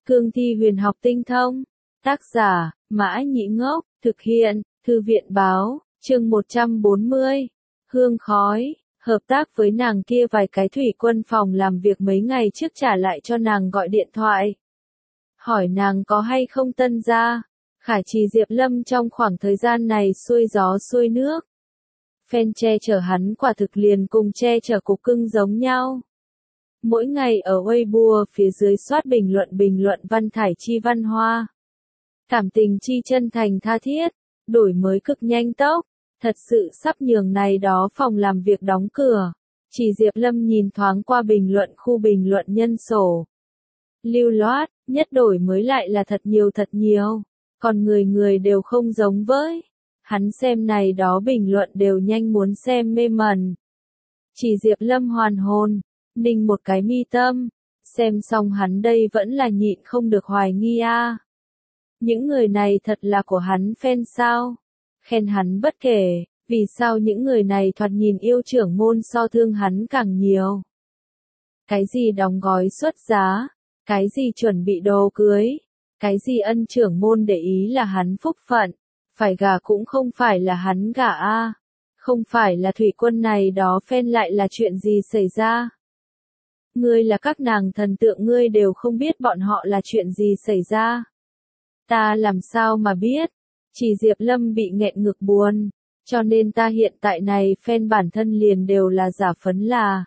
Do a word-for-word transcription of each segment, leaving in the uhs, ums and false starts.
Cương thi huyền học tinh thông. Tác giả, Mã Nhĩ Ngốc, thực hiện, Thư viện báo, chương một trăm bốn mươi. Hương khói, hợp tác với nàng kia vài cái thủy quân phòng làm việc mấy ngày trước trả lại cho nàng gọi điện thoại. Hỏi nàng có hay không tân gia. Khải Trì Diệp Lâm trong khoảng thời gian này xuôi gió xuôi nước. Phen che chở hắn quả thực liền cùng che chở cục cưng giống nhau. Mỗi ngày ở Weibo phía dưới soát bình luận bình luận văn thải chi văn hoa. Cảm tình chi chân thành tha thiết, đổi mới cực nhanh tốc, thật sự sắp nhường này đó phòng làm việc đóng cửa. Chỉ Diệp Lâm nhìn thoáng qua bình luận khu bình luận nhân sổ. Lưu loát, nhất đổi mới lại là thật nhiều thật nhiều, còn người người đều không giống với. Hắn xem này đó bình luận đều nhanh muốn xem mê mẩn. Chỉ Diệp Lâm hoàn hồn, ninh một cái mi tâm, xem xong hắn đây vẫn là nhịn không được hoài nghi a. À. Những người này thật là của hắn fan sao? Khen hắn bất kể, vì sao những người này thoạt nhìn yêu trưởng môn so thương hắn càng nhiều? Cái gì đóng gói xuất giá, cái gì chuẩn bị đồ cưới, cái gì ân trưởng môn để ý là hắn phúc phận, phải gả cũng không phải là hắn gả a. À. Không phải là thủy quân này đó fan lại là chuyện gì xảy ra? Ngươi là các nàng thần tượng ngươi đều không biết bọn họ là chuyện gì xảy ra. Ta làm sao mà biết? Chỉ Diệp Lâm bị nghẹn ngực buồn, cho nên ta hiện tại này fan bản thân liền đều là giả phấn là.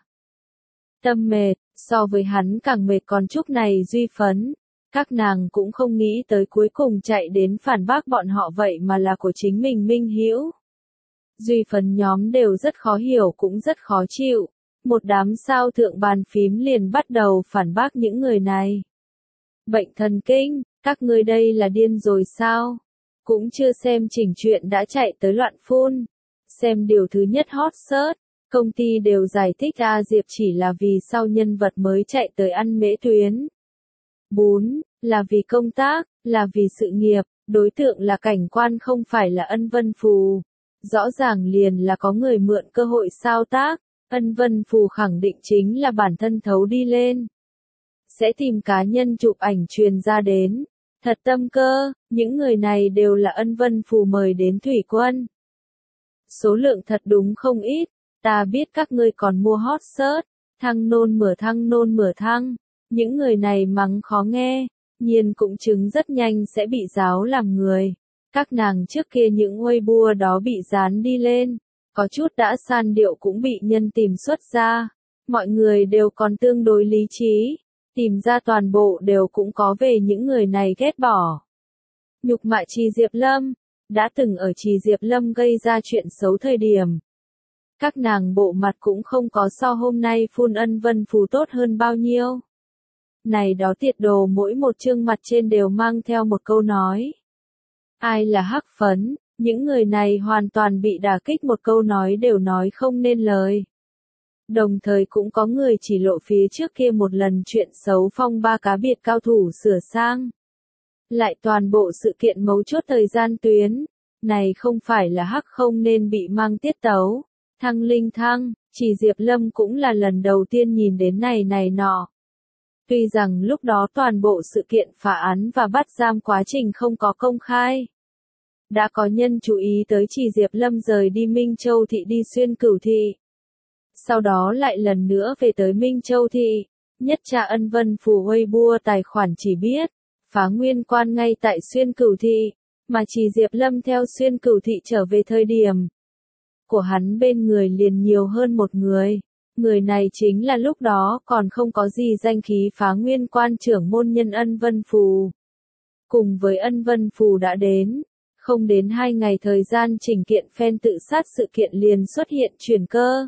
Tâm mệt, so với hắn càng mệt còn chút này duy phấn. Các nàng cũng không nghĩ tới cuối cùng chạy đến phản bác bọn họ vậy mà là của chính mình minh hữu. Duy phấn nhóm đều rất khó hiểu cũng rất khó chịu. Một đám sao thượng bàn phím liền bắt đầu phản bác những người này. Bệnh thần kinh, các ngươi đây là điên rồi sao? Cũng chưa xem chỉnh chuyện đã chạy tới loạn phun. Xem điều thứ nhất hot search, công ty đều giải thích A Diệp chỉ là vì sau nhân vật mới chạy tới ăn mễ tuyến. bốn. Là vì công tác, là vì sự nghiệp, đối tượng là cảnh quan không phải là Ân Vân Phù. Rõ ràng liền là có người mượn cơ hội sao tác. Ân Vân Phù khẳng định chính là bản thân thấu đi lên. Sẽ tìm cá nhân chụp ảnh truyền ra đến. Thật tâm cơ, những người này đều là Ân Vân Phù mời đến thủy quân. Số lượng thật đúng không ít, ta biết các ngươi còn mua hot search, thăng nôn mửa thăng nôn mửa thăng. Những người này mắng khó nghe, nhiên cũng chứng rất nhanh sẽ bị giáo làm người. Các nàng trước kia những Weibo đó bị dán đi lên. Có chút đã san điệu cũng bị nhân tìm xuất ra. Mọi người đều còn tương đối lý trí. Tìm ra toàn bộ đều cũng có về những người này ghét bỏ. Nhục mạ Trì Diệp Lâm. Đã từng ở Trì Diệp Lâm gây ra chuyện xấu thời điểm. Các nàng bộ mặt cũng không có so hôm nay phun Ân Vân Phù tốt hơn bao nhiêu. Này đó tiệt đồ mỗi một chương mặt trên đều mang theo một câu nói. Ai là hắc phấn? Những người này hoàn toàn bị đả kích một câu nói đều nói không nên lời. Đồng thời cũng có người chỉ lộ phía trước kia một lần chuyện xấu phong ba cá biệt cao thủ sửa sang. Lại toàn bộ sự kiện mấu chốt thời gian tuyến. Này không phải là hắc không nên bị mang tiết tấu. Thăng linh thăng, chỉ Diệp Lâm cũng là lần đầu tiên nhìn đến này này nọ. Tuy rằng lúc đó toàn bộ sự kiện phá án và bắt giam quá trình không có công khai. Đã có nhân chú ý tới Trì Diệp Lâm rời đi Minh Châu Thị đi xuyên Cửu Thị. Sau đó lại lần nữa về tới Minh Châu Thị. Nhất tra Ân Vân Phù Weibo tài khoản chỉ biết. Phá nguyên quan ngay tại xuyên Cửu Thị. Mà Trì Diệp Lâm theo xuyên Cửu Thị trở về thời điểm. Của hắn bên người liền nhiều hơn một người. Người này chính là lúc đó còn không có gì danh khí phá nguyên quan trưởng môn nhân Ân Vân Phù. Cùng với Ân Vân Phù đã đến. Không đến hai ngày thời gian trình kiện fan tự sát sự kiện liền xuất hiện chuyển cơ.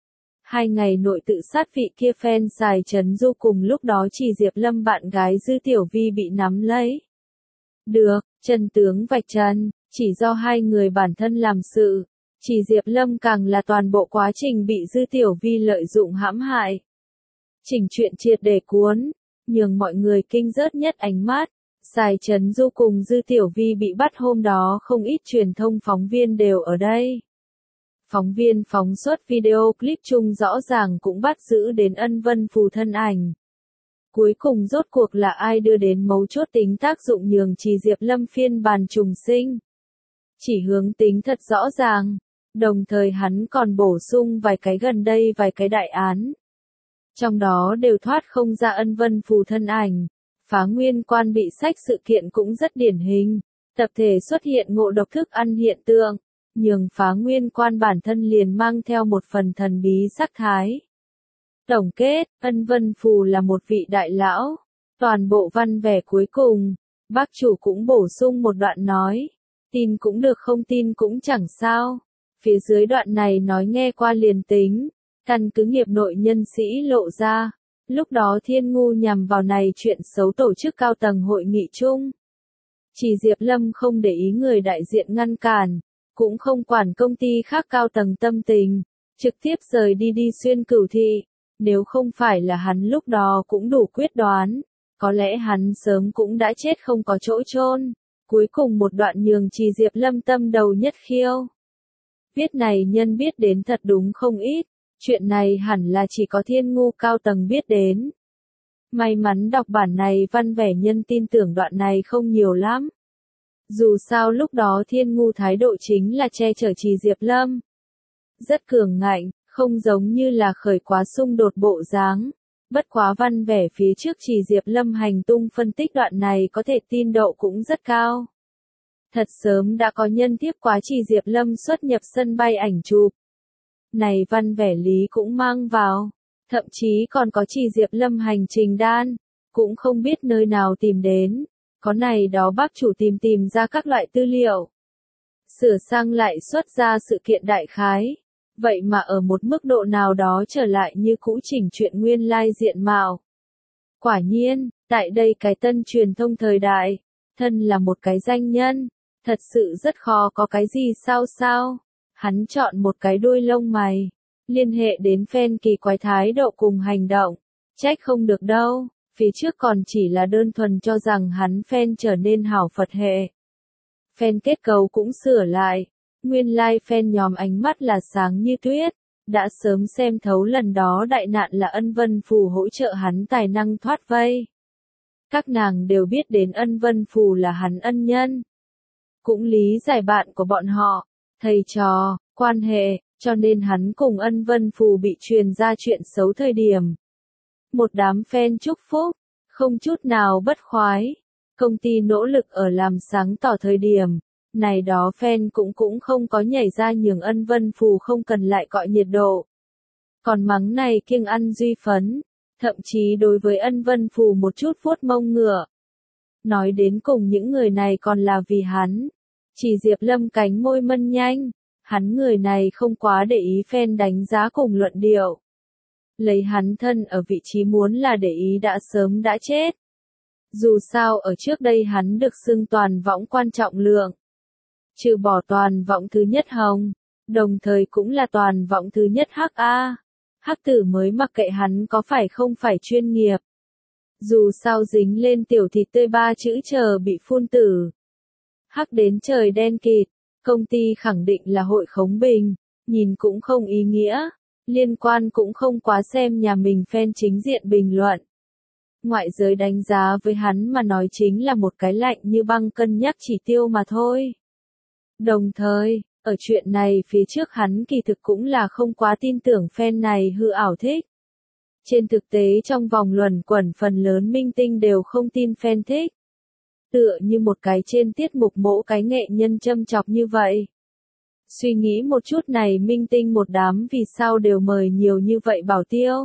Hai ngày nội tự sát vị kia fan xài Trấn Du cùng lúc đó Trì Diệp Lâm bạn gái Dư Tiểu Vi bị nắm lấy. Được, chân tướng vạch trần, chỉ do hai người bản thân làm sự. Trì Diệp Lâm càng là toàn bộ quá trình bị Dư Tiểu Vi lợi dụng hãm hại. Chỉnh chuyện triệt để cuốn, nhường mọi người kinh rớt nhất ánh mắt. Sài Trấn Du cùng Dư Tiểu Vi bị bắt hôm đó không ít truyền thông phóng viên đều ở đây. Phóng viên phóng xuất video clip chung rõ ràng cũng bắt giữ đến Ân Vân Phù thân ảnh. Cuối cùng rốt cuộc là ai đưa đến mấu chốt tính tác dụng nhường Trì Diệp Lâm phiên bản trùng sinh. Chỉ hướng tính thật rõ ràng, đồng thời hắn còn bổ sung vài cái gần đây vài cái đại án. Trong đó đều thoát không ra Ân Vân Phù thân ảnh, Phá Nguyên Quan bị sách sự kiện cũng rất điển hình, tập thể xuất hiện ngộ độc thức ăn hiện tượng, nhường Phá Nguyên Quan bản thân liền mang theo một phần thần bí sắc thái. Tổng kết, Ân Vân Phù là một vị đại lão, toàn bộ văn vẻ cuối cùng, bác chủ cũng bổ sung một đoạn nói, tin cũng được không tin cũng chẳng sao, phía dưới đoạn này nói nghe qua liền tính, căn cứ nghiệp nội nhân sĩ lộ ra, lúc đó Thiên Ngu nhằm vào này chuyện xấu tổ chức cao tầng hội nghị chung. Chỉ Diệp Lâm không để ý người đại diện ngăn cản, cũng không quản công ty khác cao tầng tâm tình, trực tiếp rời đi đi xuyên Cửu Thị. Nếu không phải là hắn lúc đó cũng đủ quyết đoán, có lẽ hắn sớm cũng đã chết không có chỗ chôn. Cuối cùng một đoạn nhường Trì Diệp Lâm tâm đầu nhất khiêu. Viết này nhân biết đến thật đúng không ít, chuyện này hẳn là chỉ có Thiên Ngu cao tầng biết đến. May mắn đọc bản này văn vẻ nhân tin tưởng đoạn này không nhiều lắm. Dù sao lúc đó Thiên Ngu thái độ chính là che chở Trì Diệp Lâm. Rất cường ngạnh, không giống như là khởi quá xung đột bộ dáng. Bất quá văn vẻ phía trước Trì Diệp Lâm hành tung phân tích đoạn này có thể tin độ cũng rất cao. Thật sớm đã có nhân tiếp quá Trì Diệp Lâm xuất nhập sân bay ảnh chụp. Này văn vẻ lý cũng mang vào, thậm chí còn có Trì Diệp Lâm hành trình đan, cũng không biết nơi nào tìm đến, có này đó bác chủ tìm tìm ra các loại tư liệu. Sửa sang lại xuất ra sự kiện đại khái. Vậy mà ở một mức độ nào đó trở lại như cũ chỉnh chuyện nguyên lai diện mạo. Quả nhiên, tại đây cái tân truyền thông thời đại, thân là một cái danh nhân, thật sự rất khó có cái gì sao sao. Hắn chọn một cái đuôi lông mày, liên hệ đến fan kỳ quái thái độ cùng hành động, trách không được đâu, phía trước còn chỉ là đơn thuần cho rằng hắn fan trở nên hảo Phật hệ. Fan kết cấu cũng sửa lại. Nguyên lai like fan nhóm ánh mắt là sáng như tuyết, đã sớm xem thấu lần đó đại nạn là Ân Vân Phù hỗ trợ hắn tài năng thoát vây. Các nàng đều biết đến Ân Vân Phù là hắn ân nhân. Cũng lý giải bạn của bọn họ, thầy trò, quan hệ, cho nên hắn cùng Ân Vân Phù bị truyền ra chuyện xấu thời điểm. Một đám fan chúc phúc, không chút nào bất khoái. Công ty nỗ lực ở làm sáng tỏ thời điểm. Này đó fan cũng cũng không có nhảy ra nhường Ân Vân Phù không cần lại cọi nhiệt độ. Còn mắng này kiêng ăn duy phấn, thậm chí đối với Ân Vân Phù một chút vuốt mông ngựa. Nói đến cùng những người này còn là vì hắn. Chỉ Diệp Lâm cánh môi mân nhanh, hắn người này không quá để ý fan đánh giá cùng luận điệu. Lấy hắn thân ở vị trí muốn là để ý đã sớm đã chết. Dù sao ở trước đây hắn được xưng toàn võng quan trọng lượng. Trừ bỏ toàn vọng thứ nhất hồng, đồng thời cũng là toàn vọng thứ nhất hắc A. Hắc tử mới mặc kệ hắn có phải không phải chuyên nghiệp. Dù sao dính lên tiểu thịt tươi ba chữ chờ bị phun tử. Hắc đến trời đen kịt, công ty khẳng định là hội khống bình, nhìn cũng không ý nghĩa, liên quan cũng không quá xem nhà mình fan chính diện bình luận. Ngoại giới đánh giá với hắn mà nói chính là một cái lạnh như băng cân nhắc chỉ tiêu mà thôi. Đồng thời, ở chuyện này phía trước hắn kỳ thực cũng là không quá tin tưởng fan này hư ảo thích. Trên thực tế trong vòng luẩn quẩn phần lớn minh tinh đều không tin fan thích. Tựa như một cái trên tiết mục mỗ cái nghệ nhân châm chọc như vậy. Suy nghĩ một chút này minh tinh một đám vì sao đều mời nhiều như vậy bảo tiêu.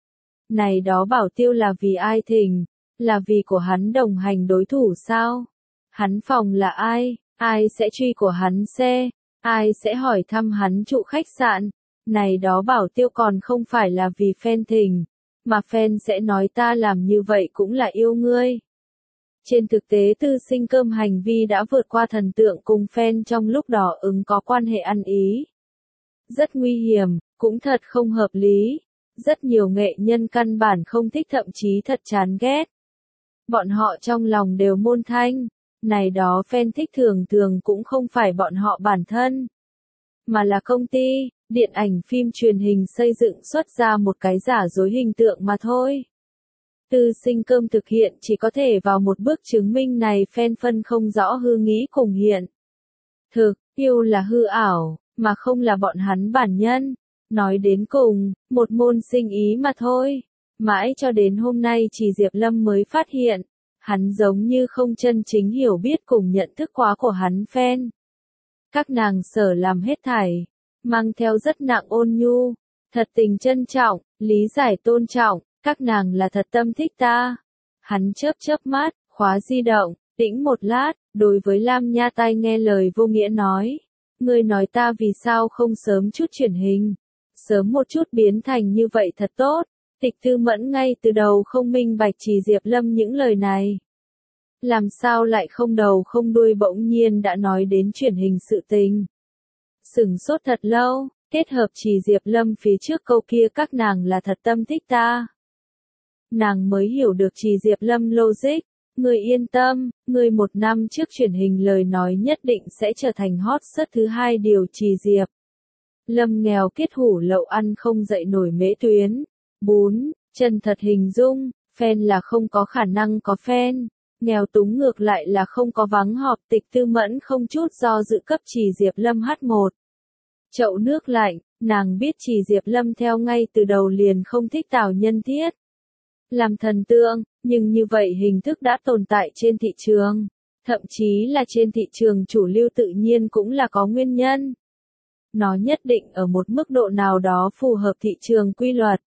Này đó bảo tiêu là vì ai thỉnh, là vì của hắn đồng hành đối thủ sao? Hắn phòng là ai? Ai sẽ truy của hắn xe, ai sẽ hỏi thăm hắn trụ khách sạn, này đó bảo tiêu còn không phải là vì fan thỉnh, mà fan sẽ nói ta làm như vậy cũng là yêu ngươi. Trên thực tế tư sinh cơm hành vi đã vượt qua thần tượng cùng fan trong lúc đó ứng có quan hệ ăn ý. Rất nguy hiểm, cũng thật không hợp lý, rất nhiều nghệ nhân căn bản không thích thậm chí thật chán ghét. Bọn họ trong lòng đều môn thanh. Này đó fan thích thường thường cũng không phải bọn họ bản thân, mà là công ty, điện ảnh phim truyền hình xây dựng xuất ra một cái giả dối hình tượng mà thôi. Tư sinh cơm thực hiện chỉ có thể vào một bước chứng minh này phen phân không rõ hư nghĩ cùng hiện. Thực, yêu là hư ảo, mà không là bọn hắn bản nhân. Nói đến cùng, một môn sinh ý mà thôi. Mãi cho đến hôm nay chỉ Diệp Lâm mới phát hiện, hắn giống như không chân chính hiểu biết cùng nhận thức quá của hắn phen. Các nàng sở làm hết thảy, mang theo rất nặng ôn nhu, thật tình trân trọng, lý giải tôn trọng, các nàng là thật tâm thích ta. Hắn chớp chớp mắt, khóa di động, tĩnh một lát, đối với Lam Nha tai nghe lời vô nghĩa nói. Ngươi nói ta vì sao không sớm chút chuyển hình, sớm một chút biến thành như vậy thật tốt. Tịch Tư Mẫn ngay từ đầu không minh bạch chỉ Diệp Lâm những lời này. Làm sao lại không đầu không đuôi bỗng nhiên đã nói đến chuyển hình sự tình. Sửng sốt thật lâu, kết hợp chỉ Diệp Lâm phía trước câu kia các nàng là thật tâm thích ta. Nàng mới hiểu được chỉ Diệp Lâm logic, người yên tâm, người một năm trước chuyển hình lời nói nhất định sẽ trở thành hot search thứ hai điều chỉ Diệp Lâm nghèo kết hủ lậu ăn không dậy nổi mễ tuyến. Bún, chân thật hình dung, fan là không có khả năng có fan, nghèo túng ngược lại là không có vắng họp. Tịch Tư Mẫn không chút do dự cấp chỉ Diệp Lâm hát một chậu nước lạnh, nàng biết chỉ Diệp Lâm theo ngay từ đầu liền không thích Tào Nhân Thiết làm thần tượng, nhưng như vậy hình thức đã tồn tại trên thị trường, thậm chí là trên thị trường chủ lưu tự nhiên cũng là có nguyên nhân. Nó nhất định ở một mức độ nào đó phù hợp thị trường quy luật.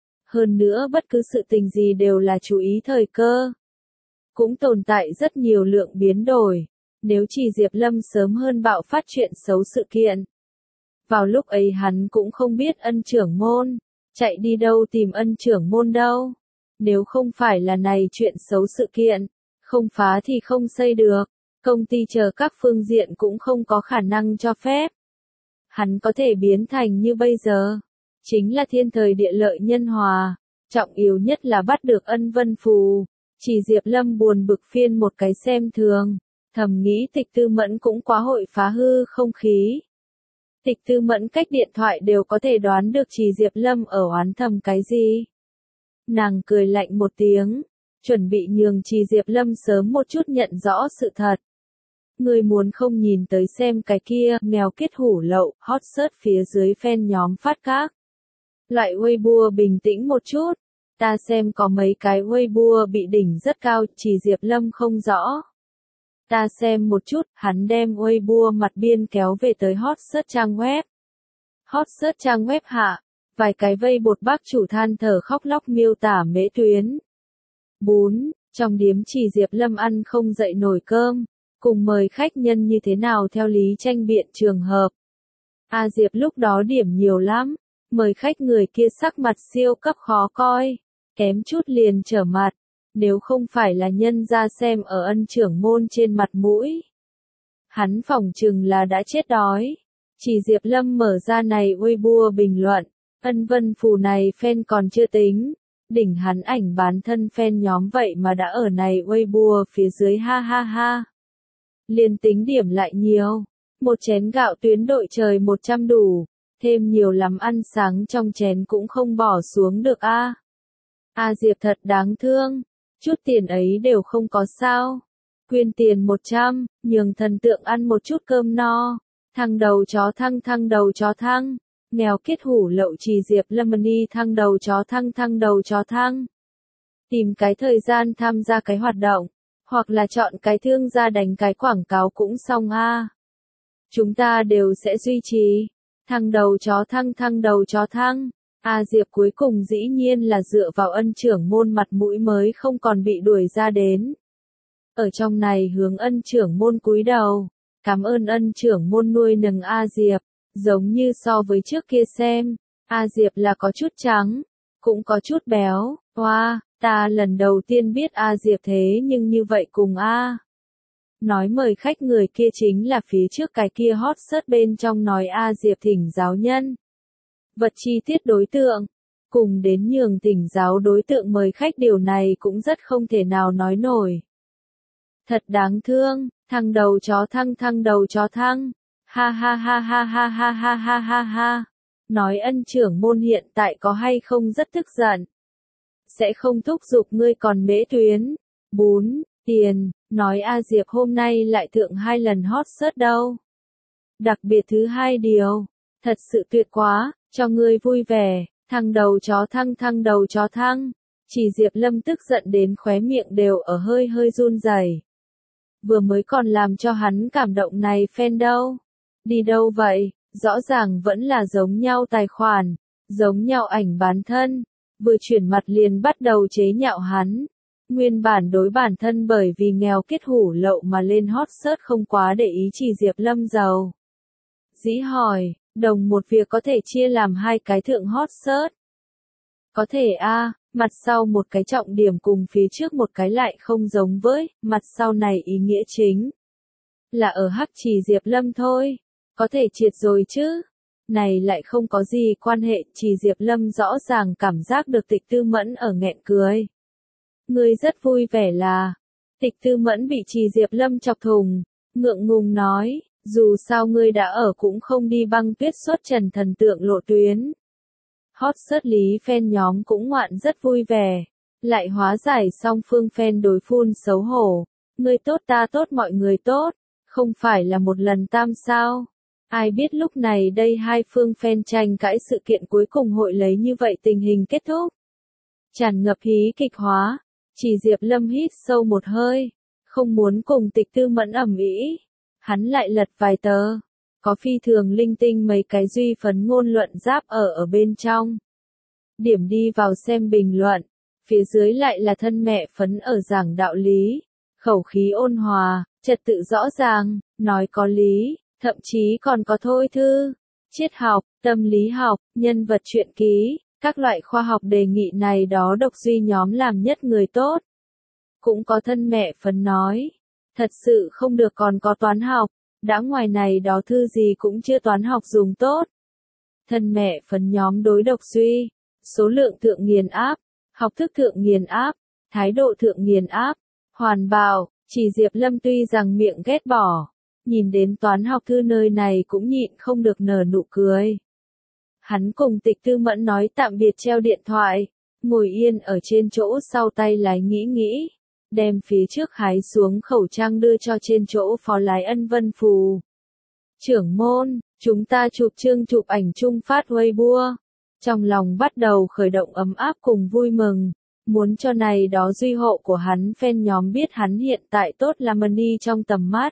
Hơn nữa bất cứ sự tình gì đều là chú ý thời cơ. Cũng tồn tại rất nhiều lượng biến đổi. Nếu chỉ Diệp Lâm sớm hơn bạo phát chuyện xấu sự kiện. Vào lúc ấy hắn cũng không biết ân trưởng môn. Chạy đi đâu tìm ân trưởng môn đâu. Nếu không phải là này chuyện xấu sự kiện. Không phá thì không xây được. Công ty chờ các phương diện cũng không có khả năng cho phép. Hắn có thể biến thành như bây giờ. Chính là thiên thời địa lợi nhân hòa, trọng yếu nhất là bắt được ân vân phù. Chỉ Diệp Lâm buồn bực phiên một cái xem thường, thầm nghĩ Tịch Tư Mẫn cũng quá hội phá hư không khí. Tịch Tư Mẫn cách điện thoại đều có thể đoán được chỉ Diệp Lâm ở oán thầm cái gì. Nàng cười lạnh một tiếng, chuẩn bị nhường chỉ Diệp Lâm sớm một chút nhận rõ sự thật. Người muốn không nhìn tới xem cái kia, nghèo kết hủ lậu, hot search phía dưới fan nhóm phát các. Loại Weibo bình tĩnh một chút, ta xem có mấy cái Weibo bị đỉnh rất cao, chỉ Diệp Lâm không rõ. Ta xem một chút, hắn đem Weibo mặt biên kéo về tới hot search trang web. Hot search trang web hạ, vài cái vây bột bác chủ than thở khóc lóc miêu tả mễ tuyến. Bún, trong điếm chỉ Diệp Lâm ăn không dậy nổi cơm, cùng mời khách nhân như thế nào theo lý tranh biện trường hợp. A Diệp lúc đó điểm nhiều lắm. Mời khách người kia sắc mặt siêu cấp khó coi, kém chút liền trở mặt, nếu không phải là nhân ra xem ở ân trưởng môn trên mặt mũi. Hắn phỏng chừng là đã chết đói. Chỉ Diệp Lâm mở ra này Weibo bình luận, ân vân phù này fan còn chưa tính, đỉnh hắn ảnh bán thân fan nhóm vậy mà đã ở này Weibo phía dưới ha ha ha. Liền tính điểm lại nhiều, một chén gạo tuyến đội trời một trăm đủ. Thêm nhiều lắm ăn sáng trong chén cũng không bỏ xuống được a. À. A Diệp thật đáng thương, chút tiền ấy đều không có sao. Quyên tiền một trăm, nhường thần tượng ăn một chút cơm no. Thăng đầu chó thăng thăng đầu chó thăng. Nghèo kết hủ lậu chỉ Diệp Lâm đi thăng đầu chó thăng thăng đầu chó thăng. Tìm cái thời gian tham gia cái hoạt động, hoặc là chọn cái thương gia đánh cái quảng cáo cũng xong a. À. Chúng ta đều sẽ duy trì. Thăng đầu chó thăng thăng đầu chó thăng. A Diệp cuối cùng dĩ nhiên là dựa vào ân trưởng môn mặt mũi mới không còn bị đuổi ra đến. Ở trong này hướng ân trưởng môn cúi đầu. Cảm ơn ân trưởng môn nuôi nấng A Diệp. Giống như so với trước kia xem. A Diệp là có chút trắng. Cũng có chút béo. Wow, ta lần đầu tiên biết A Diệp thế nhưng như vậy cùng A. Nói mời khách người kia chính là phía trước cái kia hot search bên trong nói A Diệp thỉnh giáo nhân. Vật chi tiết đối tượng, cùng đến nhường thỉnh giáo đối tượng mời khách điều này cũng rất không thể nào nói nổi. Thật đáng thương, thăng đầu chó thăng thăng đầu chó thăng, ha ha ha ha ha ha ha ha ha ha. Nói ân trưởng môn hiện tại có hay không rất tức giận. sẽ không thúc giục ngươi còn Mễ Tuyến. bốn. Tiền, nói A Diệp hôm nay lại thượng hai lần hot search đâu. Đặc biệt thứ hai điều, thật sự tuyệt quá, cho ngươi vui vẻ, thăng đầu chó thăng thăng đầu chó thăng. Chỉ Diệp Lâm tức giận đến khóe miệng đều ở hơi hơi run rẩy. Vừa mới còn làm cho hắn cảm động này fan đâu. Đi đâu vậy, rõ ràng vẫn là giống nhau tài khoản, giống nhau ảnh bán thân, vừa chuyển mặt liền bắt đầu chế nhạo hắn. Nguyên bản đối bản thân bởi vì nghèo kết hủ lậu mà lên hot search không quá để ý Chỉ Diệp Lâm giàu. Dĩ hỏi, đồng một việc có thể chia làm hai cái thượng hot search. Có thể a, mặt sau một cái trọng điểm cùng phía trước một cái lại không giống với, mặt sau này ý nghĩa chính là ở hắc Chỉ Diệp Lâm thôi, có thể triệt rồi chứ. Này lại không có gì quan hệ, Chỉ Diệp Lâm rõ ràng cảm giác được Tịch Tư Mẫn ở nghẹn cười. Ngươi rất vui vẻ là, Tịch Tư Mẫn bị Chỉ Diệp Lâm chọc thùng, ngượng ngùng nói, dù sao ngươi đã ở cũng không đi băng tuyết xuất trần thần tượng lộ tuyến. Hot search lý fan nhóm cũng ngoạn rất vui vẻ, lại hóa giải song phương fan đối phun xấu hổ, ngươi tốt ta tốt mọi người tốt, không phải là một lần tam sao. Ai biết lúc này đây hai phương fan tranh cãi sự kiện cuối cùng hội lấy như vậy tình hình kết thúc. Tràn ngập hí kịch hóa, Chỉ Diệp Lâm hít sâu một hơi, không muốn cùng Tịch Tư Mẫn ầm ĩ. Hắn lại lật vài tờ, có phi thường linh tinh mấy cái duy phấn ngôn luận giáp ở ở bên trong. Điểm đi vào xem bình luận, phía dưới lại là thân mẹ phấn ở giảng đạo lý, khẩu khí ôn hòa, trật tự rõ ràng, nói có lý, thậm chí còn có thôi thư, triết học, tâm lý học, nhân vật truyện ký, các loại khoa học đề nghị này đó độc duy nhóm làm nhất người tốt. Cũng có thân mẹ phấn nói, thật sự không được còn có toán học, đã ngoài này đó thư gì cũng chưa toán học dùng tốt. Thân mẹ phấn nhóm đối độc duy, số lượng thượng nghiền áp, học thức thượng nghiền áp, thái độ thượng nghiền áp, hoàn bào, Chỉ Diệp Lâm tuy rằng miệng ghét bỏ, nhìn đến toán học thư nơi này cũng nhịn không được nở nụ cười. Hắn cùng Tịch Tư Mẫn nói tạm biệt treo điện thoại, ngồi yên ở trên chỗ sau tay lái nghĩ nghĩ, đem phía trước hái xuống khẩu trang đưa cho trên chỗ phó lái Ân Vân Phù. Trưởng môn, chúng ta chụp chương chụp ảnh chung phát Weibo. Trong lòng bắt đầu khởi động ấm áp cùng vui mừng, muốn cho này đó duy hộ của hắn fan nhóm biết hắn hiện tại tốt là money trong tầm mắt.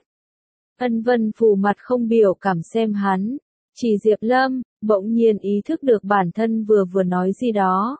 Ân Vân Phù mặt không biểu cảm xem hắn, Chỉ Diệp Lâm, bỗng nhiên ý thức được bản thân vừa vừa nói gì đó.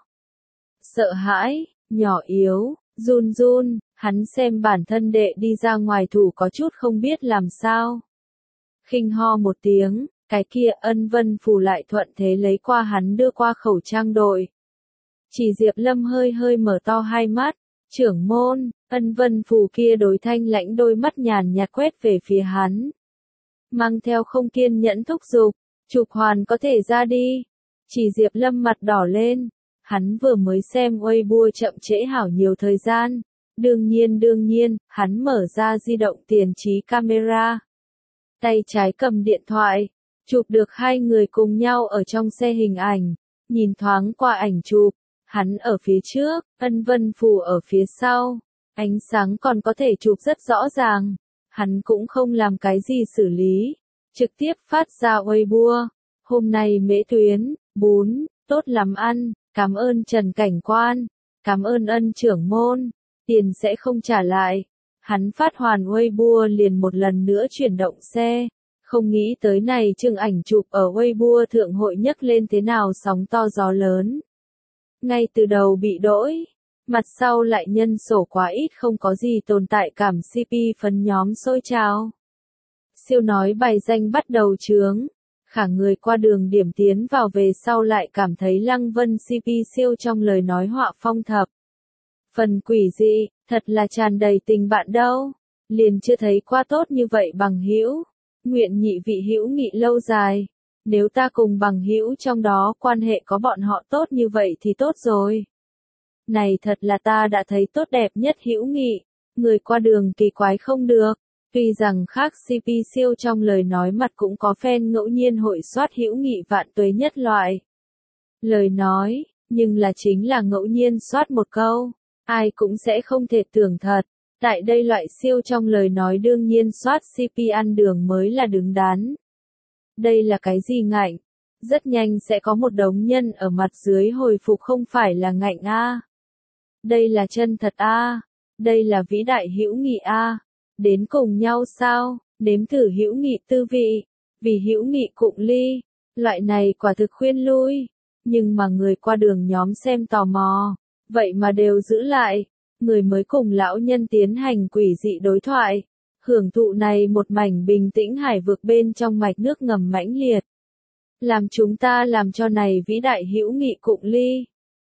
Sợ hãi, nhỏ yếu, run run, hắn xem bản thân đệ đi ra ngoài thủ có chút không biết làm sao. Khinh ho một tiếng, cái kia Ân Vân Phù lại thuận thế lấy qua hắn đưa qua khẩu trang đội. Chỉ Diệp Lâm hơi hơi mở to hai mắt, trưởng môn, Ân Vân Phù kia đối thanh lãnh đôi mắt nhàn nhạt quét về phía hắn. Mang theo không kiên nhẫn thúc giục, chụp hoàn có thể ra đi. Chỉ Diệp Lâm mặt đỏ lên, hắn vừa mới xem Weibo chậm trễ hảo nhiều thời gian. Đương nhiên đương nhiên, hắn mở ra di động tiền trí camera. Tay trái cầm điện thoại, chụp được hai người cùng nhau ở trong xe hình ảnh, nhìn thoáng qua ảnh chụp, hắn ở phía trước, Ân Vân Phù ở phía sau, ánh sáng còn có thể chụp rất rõ ràng, hắn cũng không làm cái gì xử lý, trực tiếp phát ra Weibo, hôm nay Mễ Tuyến, bún, tốt lắm ăn, cảm ơn Trần Cảnh Quan, cảm ơn Ân trưởng môn, tiền sẽ không trả lại. Hắn phát hoàn Weibo liền một lần nữa chuyển động xe, không nghĩ tới này chương ảnh chụp ở Weibo thượng hội nhấc lên thế nào sóng to gió lớn. Ngay từ đầu bị đỗi, mặt sau lại nhân sổ quá ít không có gì tồn tại cảm xê pê phấn nhóm sôi trào. Siêu nói bài danh bắt đầu chướng, khả người qua đường điểm tiến vào về sau lại cảm thấy Lăng Vân xê pê siêu trong lời nói họa phong thập. Phần quỷ dị, thật là tràn đầy tình bạn đâu, liền chưa thấy qua tốt như vậy bằng hữu, nguyện nhị vị hữu nghị lâu dài, nếu ta cùng bằng hữu trong đó quan hệ có bọn họ tốt như vậy thì tốt rồi. Này thật là ta đã thấy tốt đẹp nhất hữu nghị, người qua đường kỳ quái không được, tuy rằng khác xê pê siêu trong lời nói mặt cũng có fan ngẫu nhiên hội soát hữu nghị vạn tuế nhất loại. Lời nói, nhưng là chính là ngẫu nhiên soát một câu, ai cũng sẽ không thể tưởng thật. Tại đây loại siêu trong lời nói đương nhiên soát xê pê ăn đường mới là đứng đắn. Đây là cái gì ngạnh? Rất nhanh sẽ có một đống nhân ở mặt dưới hồi phục không phải là ngạnh a. Đây là chân thật a. Đây là vĩ đại hữu nghị a. Đến cùng nhau sao? Nếm thử hữu nghị tư vị, vì hữu nghị cụng ly. Loại này quả thực khuyên lui, nhưng mà người qua đường nhóm xem tò mò, vậy mà đều giữ lại. Người mới cùng lão nhân tiến hành quỷ dị đối thoại, hưởng thụ này một mảnh bình tĩnh hải vực bên trong mạch nước ngầm mãnh liệt. Làm chúng ta làm cho này vĩ đại hữu nghị cụng ly.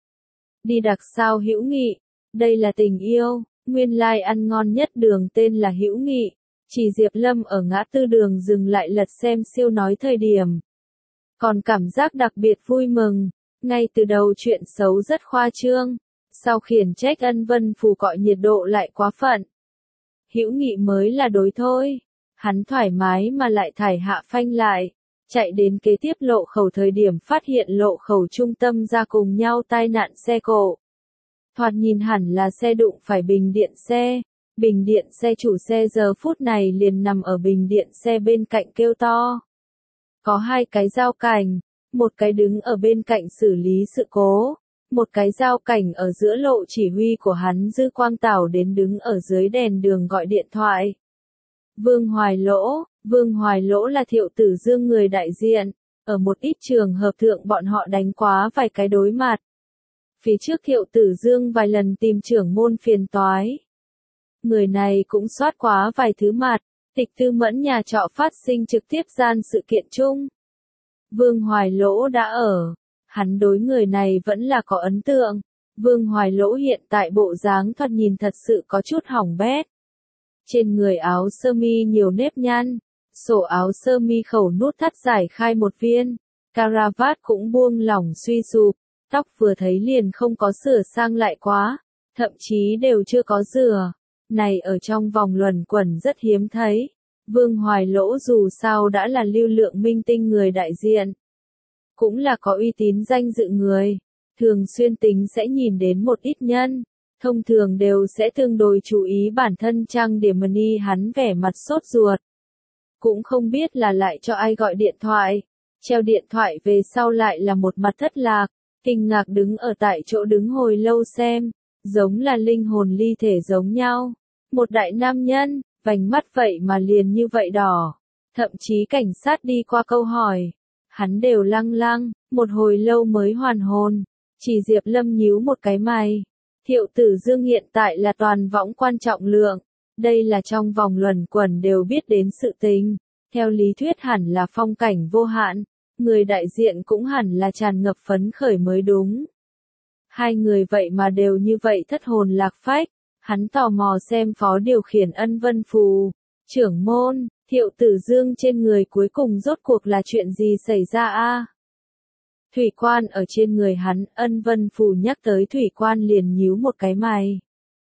Đi đặc sao hữu nghị, đây là tình yêu, nguyên lai ăn ngon nhất đường tên là hữu nghị. Chỉ Diệp Lâm ở ngã tư đường dừng lại lật xem siêu nói thời điểm. Còn cảm giác đặc biệt vui mừng, ngay từ đầu chuyện xấu rất khoa trương. Sau khiển trách Ân Vân Phù cọi nhiệt độ lại quá phận. Hữu nghị mới là đối thôi. Hắn thoải mái mà lại thải hạ phanh lại. Chạy đến kế tiếp lộ khẩu thời điểm phát hiện lộ khẩu trung tâm ra cùng nhau tai nạn xe cộ. Thoạt nhìn hẳn là xe đụng phải bình điện xe. Bình điện xe chủ xe giờ phút này liền nằm ở bình điện xe bên cạnh kêu to. Có hai cái giao cảnh, một cái đứng ở bên cạnh xử lý sự cố. Một cái giao cảnh ở giữa lộ chỉ huy của hắn Dư Quang Tảo đến đứng ở dưới đèn đường gọi điện thoại. Vương Hoài Lỗ, Vương Hoài Lỗ là Thiệu Tử Dương người đại diện, ở một ít trường hợp thượng bọn họ đánh quá vài cái đối mặt. Phía trước Thiệu Tử Dương vài lần tìm trưởng môn phiền toái. Người này cũng soát quá vài thứ mặt, tịch tư mẫn nhà trọ phát sinh trực tiếp gian sự kiện chung. Vương Hoài Lỗ đã ở. Hắn đối người này vẫn là có ấn tượng. Vương Hoài Lỗ hiện tại bộ dáng thoạt nhìn thật sự có chút hỏng bét. Trên người áo sơ mi nhiều nếp nhăn, sổ áo sơ mi khẩu nút thắt giải khai một viên, caravat cũng buông lỏng suy sụp, tóc vừa thấy liền không có sửa sang lại quá, thậm chí đều chưa có rửa. Này ở trong vòng luẩn quẩn rất hiếm thấy. Vương Hoài Lỗ dù sao đã là lưu lượng minh tinh người đại diện. Cũng là có uy tín danh dự người, thường xuyên tính sẽ nhìn đến một ít nhân, thông thường đều sẽ tương đối chú ý bản thân trang điểm money hắn vẻ mặt sốt ruột. Cũng không biết là lại cho ai gọi điện thoại, treo điện thoại về sau lại là một mặt thất lạc, kinh ngạc đứng ở tại chỗ đứng hồi lâu xem, giống là linh hồn ly thể giống nhau. Một đại nam nhân, vành mắt vậy mà liền như vậy đỏ, thậm chí cảnh sát đi qua câu hỏi. Hắn đều lăng lăng, một hồi lâu mới hoàn hồn, chỉ Diệp Lâm nhíu một cái mày. Thiệu Tử Dương hiện tại là toàn võng quan trọng lượng, đây là trong vòng luẩn quẩn đều biết đến sự tình, theo lý thuyết hẳn là phong cảnh vô hạn, người đại diện cũng hẳn là tràn ngập phấn khởi mới đúng. Hai người vậy mà đều như vậy thất hồn lạc phách, hắn tò mò xem phó điều khiển Ân Vân Phù, trưởng môn. Thiệu Tử Dương trên người cuối cùng rốt cuộc là chuyện gì xảy ra a? Thủy quan ở trên người hắn, Ân Vân Phù nhắc tới thủy quan liền nhíu một cái mày.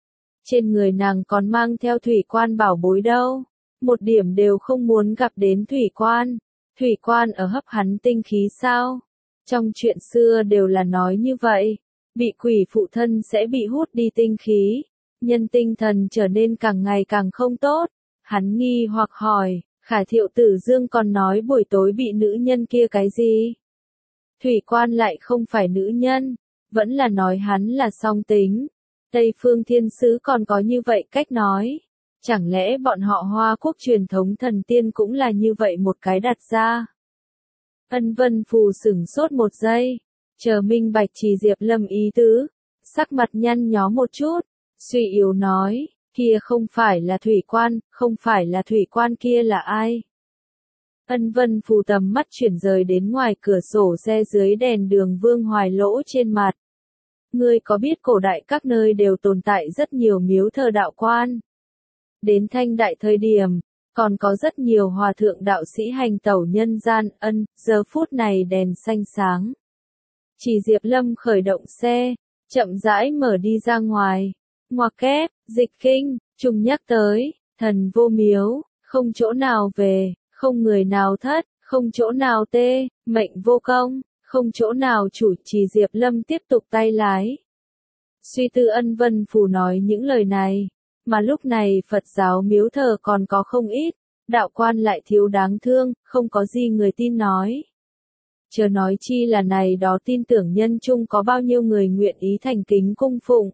Trên người nàng còn mang theo thủy quan bảo bối đâu, một điểm đều không muốn gặp đến thủy quan. Thủy quan ở hấp hắn tinh khí sao? Trong chuyện xưa đều là nói như vậy, bị quỷ phụ thân sẽ bị hút đi tinh khí, nhân tinh thần trở nên càng ngày càng không tốt. Hắn nghi hoặc hỏi, Khả Thiệu Tử Dương còn nói buổi tối bị nữ nhân kia cái gì? Thủy quan lại không phải nữ nhân, vẫn là nói hắn là song tính. Tây phương thiên sứ còn có như vậy cách nói. Chẳng lẽ bọn họ Hoa Quốc truyền thống thần tiên cũng là như vậy một cái đặt ra? Ân Vân Phù sửng sốt một giây, chờ minh bạch Trì Diệp Lâm ý tứ, sắc mặt nhăn nhó một chút, suy yếu nói. Kia không phải là thủy quan, không phải là thủy quan kia là ai? Ân Vân Phù tầm mắt chuyển rời đến ngoài cửa sổ xe dưới đèn đường Vương Hoài Lỗ trên mặt. Ngươi có biết cổ đại các nơi đều tồn tại rất nhiều miếu thờ đạo quan. Đến thanh đại thời điểm, còn có rất nhiều hòa thượng đạo sĩ hành tẩu nhân gian. Ân, giờ phút này đèn xanh sáng. Chỉ Diệp Lâm khởi động xe, chậm rãi mở đi ra ngoài. Ngoặc kép, dịch kinh, trùng nhắc tới, thần vô miếu, không chỗ nào về, không người nào thất, không chỗ nào tê, mệnh vô công, Không chỗ nào chủ, Chỉ Diệp Lâm tiếp tục tay lái. Suy tư Ân Vân Phù nói những lời này, mà lúc này Phật giáo miếu thờ còn có không ít, đạo quan lại thiếu đáng thương, không có gì người tin nói. Chớ nói chi là này đó tin tưởng nhân chung có bao nhiêu người nguyện ý thành kính cung phụng.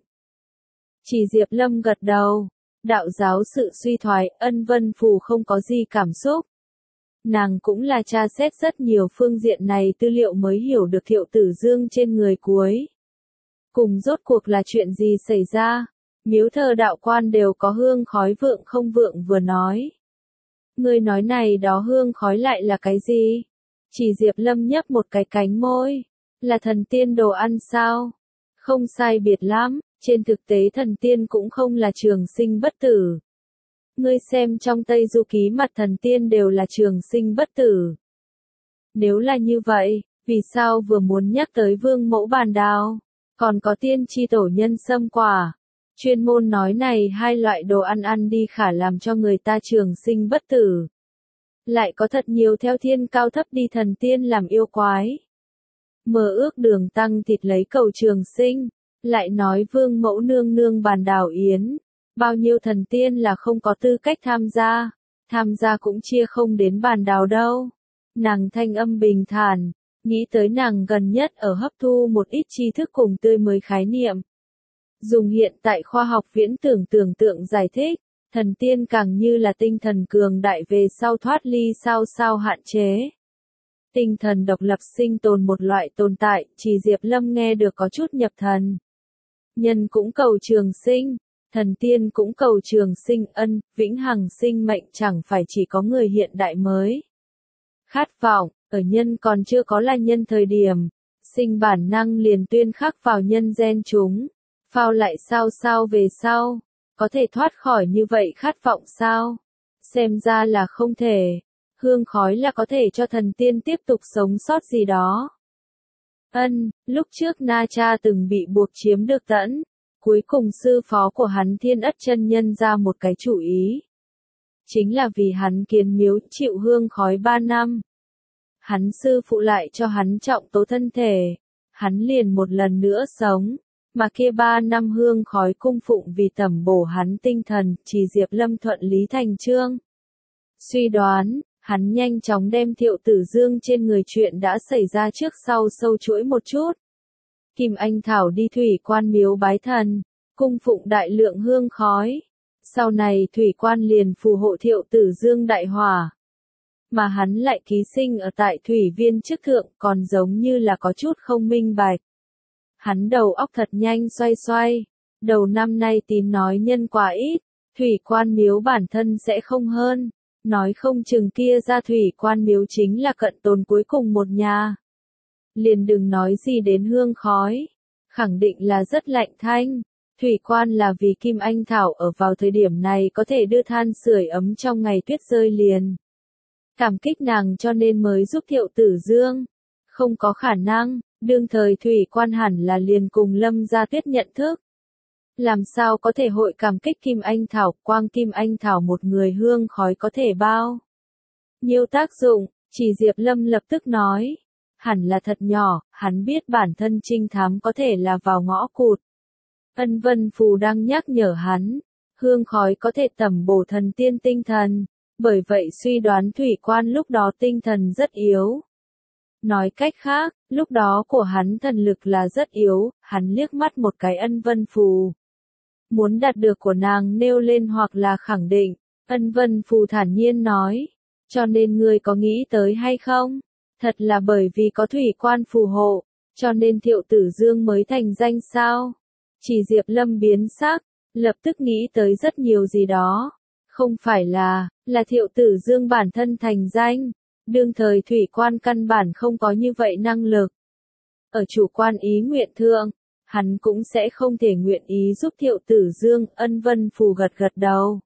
Chỉ Diệp Lâm gật đầu, đạo giáo sự suy thoái, Ân Vân Phù không có gì cảm xúc. Nàng cũng là tra xét rất nhiều phương diện này tư liệu mới hiểu được Thiệu Tử Dương trên người cuối. Cùng rốt cuộc là chuyện gì xảy ra, miếu thờ đạo quan đều có hương khói vượng không vượng vừa nói. Người nói này đó hương khói lại là cái gì? Chỉ Diệp Lâm nhấp một cái cánh môi, là thần tiên đồ ăn sao? Không sai biệt lắm, trên thực tế thần tiên cũng không là trường sinh bất tử. Ngươi xem trong Tây Du Ký mặt thần tiên đều là trường sinh bất tử. Nếu là như vậy, vì sao vừa muốn nhắc tới vương mẫu bàn đào, còn có tiên tri tổ nhân sâm quả? Chuyên môn nói này hai loại đồ ăn ăn đi khả làm cho người ta trường sinh bất tử. Lại có thật nhiều theo thiên cao thấp đi thần tiên làm yêu quái. Mơ ước đường tăng thịt lấy cầu trường sinh, lại nói vương mẫu nương nương bàn đào yến. Bao nhiêu thần tiên là không có tư cách tham gia, tham gia cũng chia không đến bàn đào đâu. Nàng thanh âm bình thản, nghĩ tới nàng gần nhất ở hấp thu một ít tri thức cùng tươi mới khái niệm. Dùng hiện tại khoa học viễn tưởng tưởng tượng giải thích, thần tiên càng như là tinh thần cường đại về sau thoát ly sao sao hạn chế. Tinh thần độc lập sinh tồn một loại tồn tại, Chỉ Diệp Lâm nghe được có chút nhập thần. Nhân cũng cầu trường sinh. Thần tiên cũng cầu trường sinh ân, vĩnh hằng sinh mệnh chẳng phải chỉ có người hiện đại mới. Khát vọng, ở nhân còn chưa có là nhân thời điểm, sinh bản năng liền tuyên khắc vào nhân gen chúng, phao lại sao sao về sau, có thể thoát khỏi như vậy khát vọng sao? Xem ra là không thể, hương khói là có thể cho thần tiên tiếp tục sống sót gì đó. Ân, lúc trước Na Cha từng bị buộc chiếm được Tẫn. Cuối cùng sư phó của hắn Thiên Ất chân nhân ra một cái chủ ý. Chính là vì hắn kiến miếu chịu hương khói ba năm. Hắn sư phụ lại cho hắn trọng tố thân thể. Hắn liền một lần nữa sống. Mà kia ba năm hương khói cung phụng vì tẩm bổ hắn tinh thần, Chỉ Diệp Lâm thuận lý thành chương. Suy đoán, hắn nhanh chóng đem Thiệu Tử Dương trên người chuyện đã xảy ra trước sau sâu chuỗi một chút. Kim Anh Thảo đi thủy quan miếu bái thần, cung phụng đại lượng hương khói. Sau này thủy quan liền phù hộ Thiệu Tử Dương đại hỏa. Mà hắn lại ký sinh ở tại thủy viên chức thượng, còn giống như là có chút không minh bạch. Hắn đầu óc thật nhanh xoay xoay. Đầu năm nay tín nói nhân quả ít, thủy quan miếu bản thân sẽ không hơn. Nói không chừng kia ra thủy quan miếu chính là cận tồn cuối cùng một nhà. Liền đừng nói gì đến hương khói. Khẳng định là rất lạnh thanh. Thủy quan là vì Kim Anh Thảo ở vào thời điểm này có thể đưa than sưởi ấm trong ngày tuyết rơi liền. Cảm kích nàng cho nên mới giúp Thiệu Tử Dương. Không có khả năng, đương thời thủy quan hẳn là liền cùng Lâm Gia Tuyết nhận thức. Làm sao có thể hội cảm kích Kim Anh Thảo, quang Kim Anh Thảo một người hương khói có thể bao nhiêu tác dụng, Chỉ Diệp Lâm lập tức nói. Hẳn là thật nhỏ, hắn biết bản thân trinh thám có thể là vào ngõ cụt. Ân Vân Phù đang nhắc nhở hắn, hương khói có thể tẩm bổ thần tiên tinh thần, bởi vậy suy đoán thủy quan lúc đó tinh thần rất yếu. Nói cách khác, lúc đó của hắn thần lực là rất yếu, hắn liếc mắt một cái Ân Vân Phù. Muốn đạt được của nàng nêu lên hoặc là khẳng định, Ân Vân Phù thản nhiên nói, cho nên ngươi có nghĩ tới hay không? Thật là bởi vì có thủy quan phù hộ, cho nên Thiệu Tử Dương mới thành danh sao? Chỉ Diệp Lâm biến sắc, lập tức nghĩ tới rất nhiều gì đó. Không phải là, là Thiệu Tử Dương bản thân thành danh. Đương thời thủy quan căn bản không có như vậy năng lực. Ở chủ quan ý nguyện thượng, hắn cũng sẽ không thể nguyện ý giúp Thiệu Tử Dương. Ân Vân Phù gật gật đầu.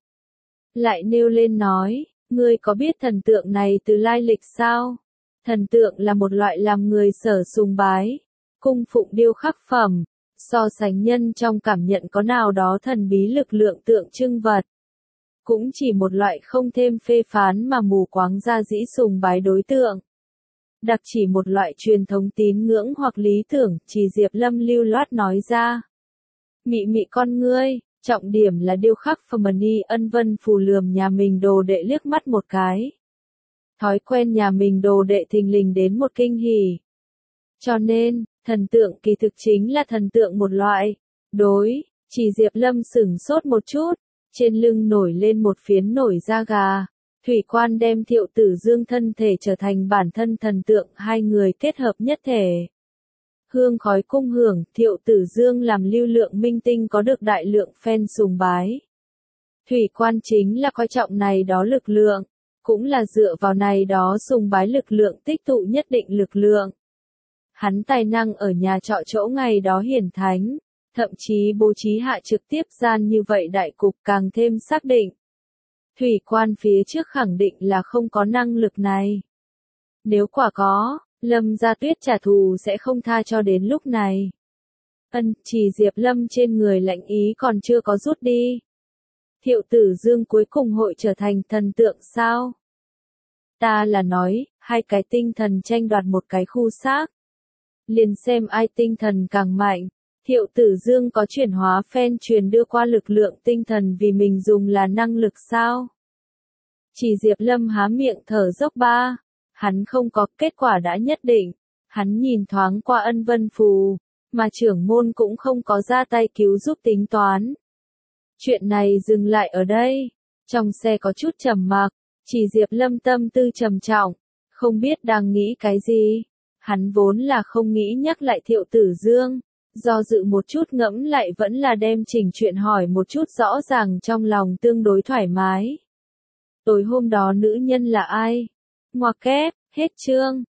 Lại nêu lên nói, ngươi có biết thần tượng này từ lai lịch sao? Thần tượng là một loại làm người sở sùng bái, cung phụng điêu khắc phẩm, so sánh nhân trong cảm nhận có nào đó thần bí lực lượng tượng trưng vật. Cũng chỉ một loại không thêm phê phán mà mù quáng ra dĩ sùng bái đối tượng. đặc chỉ một loại truyền thống tín ngưỡng hoặc lý tưởng, Chỉ Diệp Lâm lưu loát nói ra. Mị mị con ngươi, trọng điểm là điêu khắc Family Ân Vân Phù lườm nhà mình đồ đệ liếc mắt một cái. Thói quen nhà mình đồ đệ thình lình đến một kinh hỉ. Cho nên, thần tượng kỳ thực chính là thần tượng một loại. Đối, Chỉ Diệp Lâm sửng sốt một chút, trên lưng nổi lên một phiến nổi da gà. Thủy Quan đem Thiệu Tử Dương thân thể trở thành bản thân thần tượng, hai người kết hợp nhất thể. Hương khói cung hưởng, Thiệu Tử Dương làm lưu lượng minh tinh có được đại lượng fan sùng bái. Thủy Quan chính là coi trọng này đó lực lượng, cũng là dựa vào này đó sùng bái lực lượng tích tụ nhất định lực lượng. Hắn tài năng ở nhà trọ chỗ ngày đó hiển thánh, thậm chí bố trí hạ trực tiếp gian như vậy đại cục càng thêm xác định. Thủy Quan phía trước khẳng định là không có năng lực này. Nếu quả có, Lâm Gia Tuyết trả thù sẽ không tha cho đến lúc này. Ân, Chỉ Diệp Lâm trên người lạnh ý còn chưa có rút đi. Thiệu Tử Dương cuối cùng hội trở thành thần tượng sao? Ta là nói, hai cái tinh thần tranh đoạt một cái khu xác. Liền xem ai tinh thần càng mạnh. Thiệu Tử Dương có chuyển hóa fan truyền đưa qua lực lượng tinh thần vì mình dùng là năng lực sao? Chỉ Diệp Lâm há miệng thở dốc ba. Hắn không có, kết quả đã nhất định. Hắn nhìn thoáng qua Ân Vân Phù, mà trưởng môn cũng không có ra tay cứu giúp tính toán. Chuyện này dừng lại ở đây. Trong xe có chút trầm mặc, Chỉ Diệp Lâm tâm tư trầm trọng, không biết đang nghĩ cái gì. Hắn vốn là không nghĩ nhắc lại Thiệu Tử Dương, do dự một chút ngẫm lại vẫn là đem chỉnh chuyện hỏi một chút rõ ràng trong lòng tương đối thoải mái. Tối hôm đó nữ nhân là ai? Ngoặc kép, hết chương.